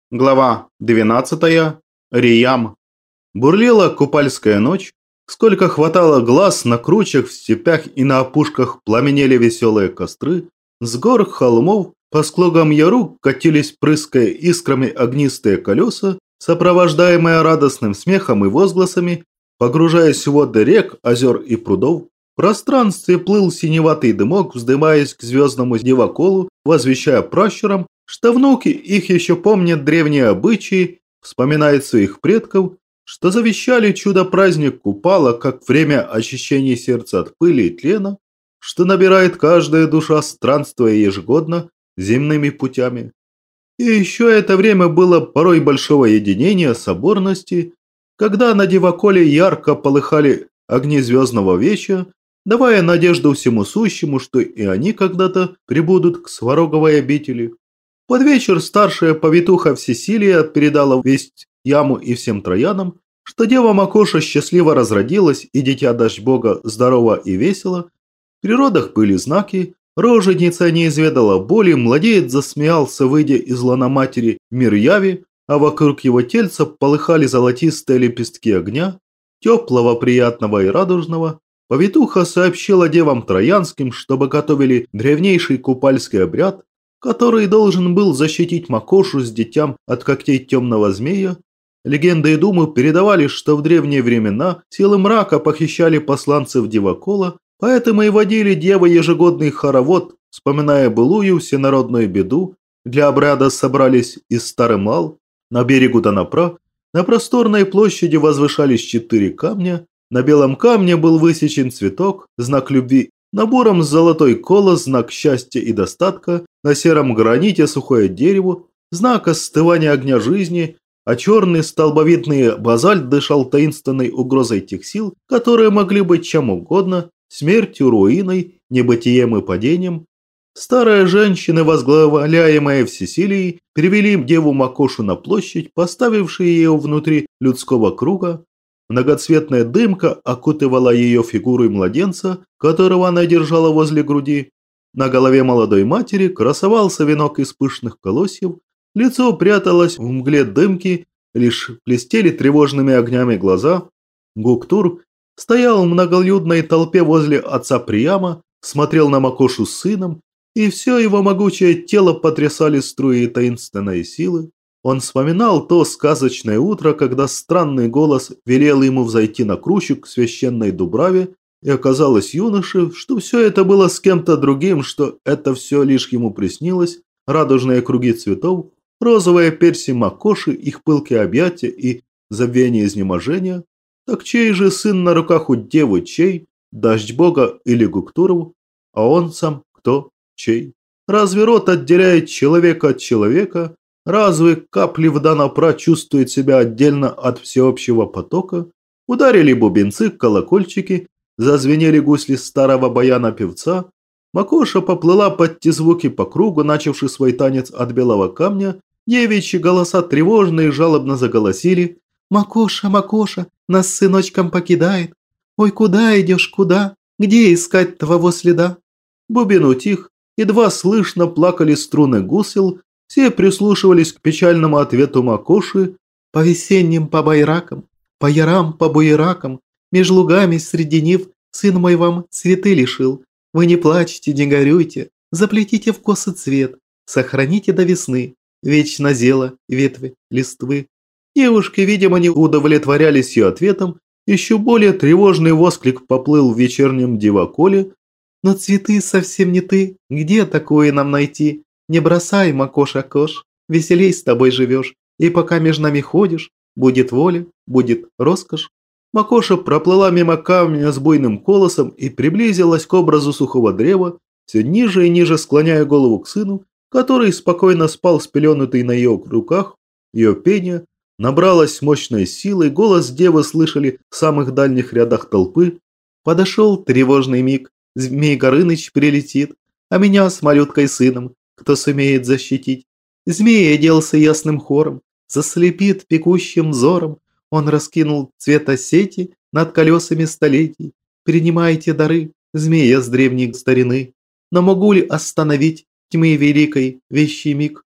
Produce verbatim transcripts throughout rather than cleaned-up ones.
Глава двенадцатая. Риям. Бурлила купальская ночь. Сколько хватало глаз, на кручах в степях и на опушках пламенели веселые костры. С гор холмов по склогам яру катились, прыская искрами, огнистые колеса, сопровождаемые радостным смехом и возгласами, погружаясь в воды рек, озер и прудов. В пространстве плыл синеватый дымок, вздымаясь к звездному дивоколу, возвещая пращурам, что внуки их еще помнят древние обычаи, вспоминают своих предков, что завещали чудо-праздник Купала как время очищения сердца от пыли и тлена, что набирает каждая душа, странствуя ежегодно земными путями. И еще это время было порой большого единения, соборности, когда на дивоколе ярко полыхали огни звездного вечера, давая надежду всему сущему, что и они когда-то прибудут к свароговой обители. Под вечер старшая повитуха Всесилия передала весть Яму и всем троянам, что дева Макоша счастливо разродилась, и дитя дождь бога здорово и весело. В природах были знаки, роженица не изведала боли, младенец засмеялся, выйдя из лона матери в мир яви, а вокруг его тельца полыхали золотистые лепестки огня, теплого, приятного и радужного. Повитуха сообщила девам троянским, чтобы готовили древнейший купальский обряд, который должен был защитить Макошу с детям от когтей темного змея. Легенды и думы передавали, что в древние времена силы мрака похищали посланцев Дивокола, поэтому и водили девы ежегодный хоровод, вспоминая былую всенародную беду. Для обряда собрались из Старый Мал, на берегу Донапра, на просторной площади возвышались четыре камня, на белом камне был высечен цветок, знак любви, на буром золотой колос, знак счастья и достатка, на сером граните сухое дерево, знак остывания огня жизни, а черный столбовидный базальт дышал таинственной угрозой тех сил, которые могли быть чем угодно, смертью, руиной, небытием и падением. Старые женщины, возглавляемые Всесилией, привели деву Макошу на площадь, поставившие ее внутри людского круга. Многоцветная дымка окутывала ее фигурой младенца, которого она держала возле груди. На голове молодой матери красовался венок из пышных колосьев, лицо пряталось в мгле дымки, лишь блестели тревожными огнями глаза. Гуктур стоял в многолюдной толпе возле отца Прияма, смотрел на Макошу с сыном, и все его могучее тело потрясали струи таинственной силы. Он вспоминал то сказочное утро, когда странный голос велел ему взойти на кручу к священной дубраве, и оказалось юноше, что все это было с кем-то другим, что это все лишь ему приснилось, радужные круги цветов, розовые перси Макоши, их пылкие объятия и забвение изнеможения. Так чей же сын на руках у девы, чей? Дождь бога или Гуктуров? А он сам кто? Чей? Разве род отделяет человека от человека? Разве капли в Донапра чувствуют себя отдельно от всеобщего потока? Ударили бубенцы, колокольчики, зазвенели гусли старого баяна-певца. Макоша поплыла под те звуки по кругу, начавший свой танец от белого камня. Девичьи голоса тревожно и жалобно заголосили. «Макоша, Макоша, нас сыночком покидает. Ой, куда идешь, куда? Где искать твоего следа?» Бубен утих, едва слышно плакали струны гусел. Все прислушивались к печальному ответу Макоши. «По весенним, по байракам, по ярам, по буеракам, меж лугами среди нив сын мой вам цветы лишил. Вы не плачьте, не горюйте, заплетите в косы цвет, сохраните до весны, вечно зело ветви, листвы». Девушки, видимо, не удовлетворялись ее ответом. Еще более тревожный восклик поплыл в вечернем дивоколе. «Но цветы совсем не ты, где такое нам найти? Не бросай, Макоша-кош, веселей с тобой живешь, и пока между нами ходишь, будет воля, будет роскошь». Макоша проплыла мимо камня с буйным колосом и приблизилась к образу сухого древа, все ниже и ниже склоняя голову к сыну, который спокойно спал спеленутый на ее руках. Ее пение набралось мощной силой, голос девы слышали в самых дальних рядах толпы. Подошел тревожный миг, Змей Горыныч прилетит, а меня с малюткой сыном кто сумеет защитить? Змей оделся ясным хором, заслепит пекущим взором. Он раскинул цветосети над колесами столетий. Принимайте дары, змея с древней старины. Но могу ли остановить тьмы великой вещий миг?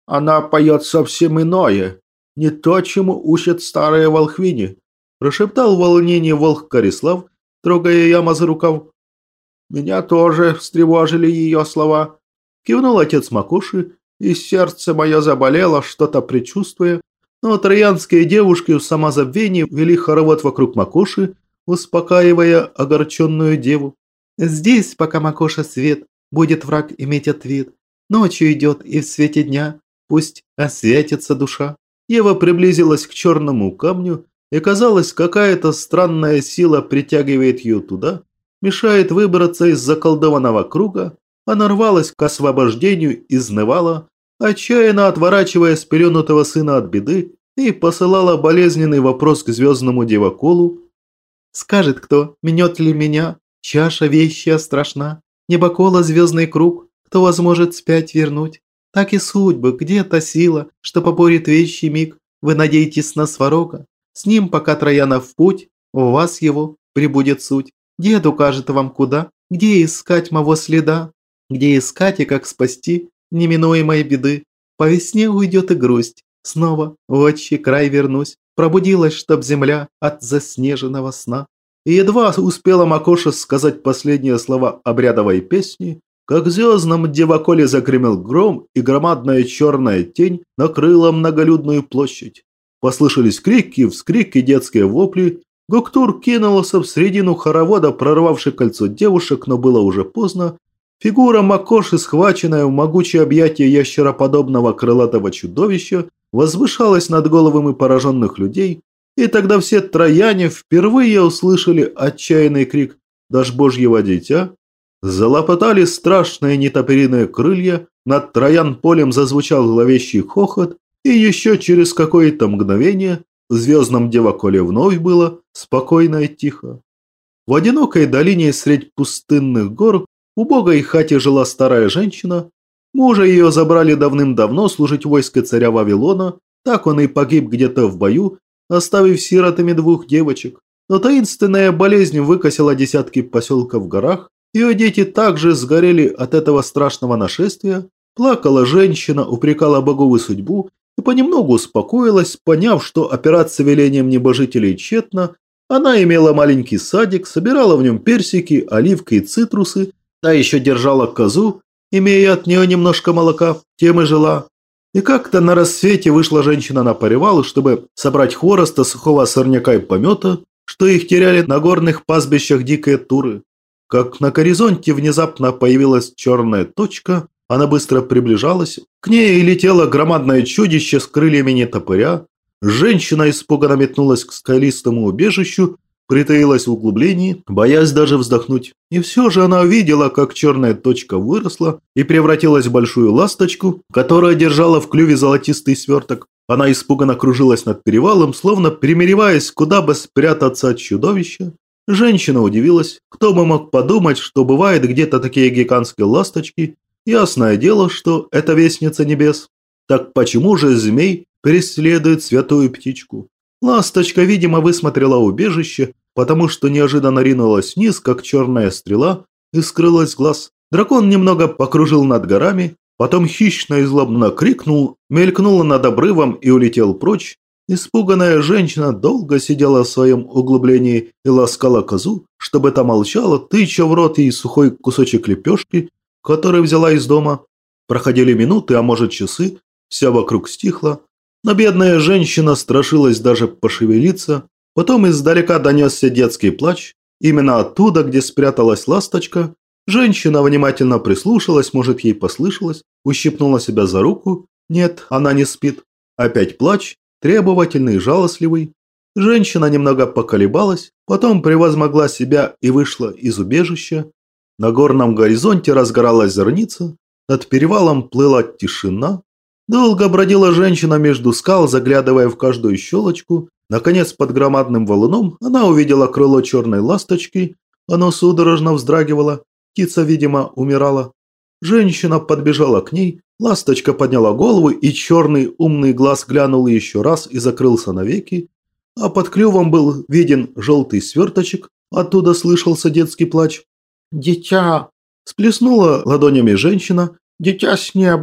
Она поет совсем иное, не то, чему учат старые волхвини», прошептал в волнении волк Корислав, трогая Яма за рукав. «Меня тоже встревожили ее слова», кивнул отец Макуши, и сердце мое заболело, что-то предчувствуя. Но троянские девушки в самозабвении вели хоровод вокруг Макуши, успокаивая огорченную деву. «Здесь, пока Макоша свет, будет враг иметь ответ. Ночью идет и в свете дня, пусть осветится душа». Ева приблизилась к черному камню, и казалось, какая-то странная сила притягивает ее туда, мешает выбраться из заколдованного круга. Она рвалась к освобождению, изнывала, отчаянно отворачивая спеленутого сына от беды, и посылала болезненный вопрос к звездному девоколу. «Скажет кто, минет ли меня, чаша вещая страшна, небокола звездный круг, кто возможет спять вернуть? Так и судьбы, где та сила, что поборет вещий миг, вы надеетесь на сварога, с ним, пока Троянов в путь, у вас его прибудет суть. Дед укажет вам куда, где искать моего следа, где искать и как спасти неминуемой беды. По весне уйдет и грусть, снова в отчий край вернусь, пробудилась, чтоб земля от заснеженного сна». И едва успела Макоша сказать последние слова обрядовой песни, как в звездном девоколе загремел гром, и громадная черная тень накрыла многолюдную площадь. Послышались крики, вскрики, детские вопли. Гоктур кинулся в середину хоровода, прорвавший кольцо девушек, но было уже поздно. Фигура Макоши, схваченная в могучее объятие ящероподобного крылатого чудовища, возвышалась над головами пораженных людей, и тогда все трояне впервые услышали отчаянный крик «Дашь Божьего дитя!». Залопотали страшные нетопериные крылья, над Троян полем зазвучал зловещий хохот, и еще через какое-то мгновение в звездном девоколе вновь было спокойно и тихо. В одинокой долине средь пустынных гор в убогой хате жила старая женщина. Мужа ее забрали давным-давно служить в войске царя Вавилона, так он и погиб где-то в бою, оставив сиротами двух девочек. Но таинственная болезнь выкосила десятки поселков в горах, ее дети также сгорели от этого страшного нашествия. Плакала женщина, упрекала богов и судьбу, и понемногу успокоилась, поняв, что операция велением небожителей тщетна. Она имела маленький садик, собирала в нем персики, оливки и цитрусы, а еще держала козу, имея от нее немножко молока, тем и жила. И как-то на рассвете вышла женщина на перевал, чтобы собрать хвороста, сухого сорняка и помета, что их теряли на горных пастбищах дикие туры. Как на горизонте внезапно появилась черная точка, она быстро приближалась, к ней летело громадное чудище с крыльями нетопыря. Женщина испуганно метнулась к скалистому убежищу, притаилась в углублении, боясь даже вздохнуть. И все же она увидела, как черная точка выросла и превратилась в большую ласточку, которая держала в клюве золотистый сверток. Она испуганно кружилась над перевалом, словно примереваясь, куда бы спрятаться от чудовища. Женщина удивилась, кто бы мог подумать, что бывают где-то такие гигантские ласточки. Ясное дело, что это вестница небес. Так почему же змей преследует святую птичку? Ласточка, видимо, высмотрела убежище, потому что неожиданно ринулась вниз, как черная стрела, и скрылась с глаз. Дракон немного покружил над горами, потом хищно и злобно крикнул, мелькнул над обрывом и улетел прочь. Испуганная женщина долго сидела в своем углублении и ласкала козу, чтобы та молчала, тыча в рот ей сухой кусочек лепешки, который взяла из дома. Проходили минуты, а может часы, вся вокруг стихла. Но бедная женщина страшилась даже пошевелиться. Потом издалека донесся детский плач. Именно оттуда, где спряталась ласточка. Женщина внимательно прислушалась, может, ей послышалось, ущипнула себя за руку. Нет, она не спит. Опять плач, требовательный, жалостливый. Женщина немного поколебалась, потом превозмогла себя и вышла из убежища. На горном горизонте разгоралась зорница, над перевалом плыла тишина. Долго бродила женщина между скал, заглядывая в каждую щелочку. Наконец, под громадным валуном она увидела крыло черной ласточки. Оно судорожно вздрагивало. Птица, видимо, умирала. Женщина подбежала к ней. Ласточка подняла голову, и черный умный глаз глянул еще раз и закрылся навеки. А под клювом был виден желтый сверточек. Оттуда слышался детский плач. «Дитя!» – сплеснула ладонями женщина. «Дитя с неба!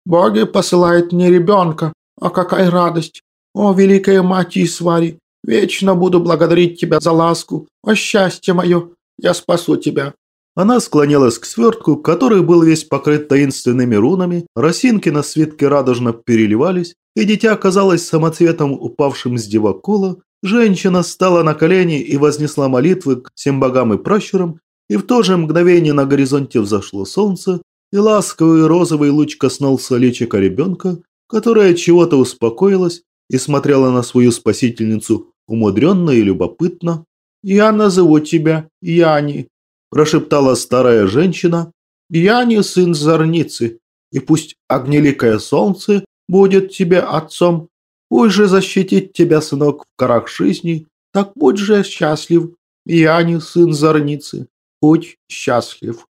Боги посылают мне ребенка. А какая радость! О, великая мать Исвари, вечно буду благодарить тебя за ласку. О, счастье мое, я спасу тебя». Она склонялась к свертку, который был весь покрыт таинственными рунами, росинки на свитке радужно переливались, и дитя казалось самоцветом, упавшим с дивакула. Женщина стала на колени и вознесла молитвы к всем богам и пращурам, и в то же мгновение на горизонте взошло солнце, и ласковый розовый луч коснулся личика ребенка, которая чего-то успокоилась и смотрела на свою спасительницу умудренно и любопытно. «Я назову тебя Яни», – прошептала старая женщина. «Яни, сын Зорницы, и пусть огнеликое солнце будет тебе отцом. Пусть же защитит тебя, сынок, в горах жизни, так будь же счастлив, Яни, сын Зорницы, будь счастлив».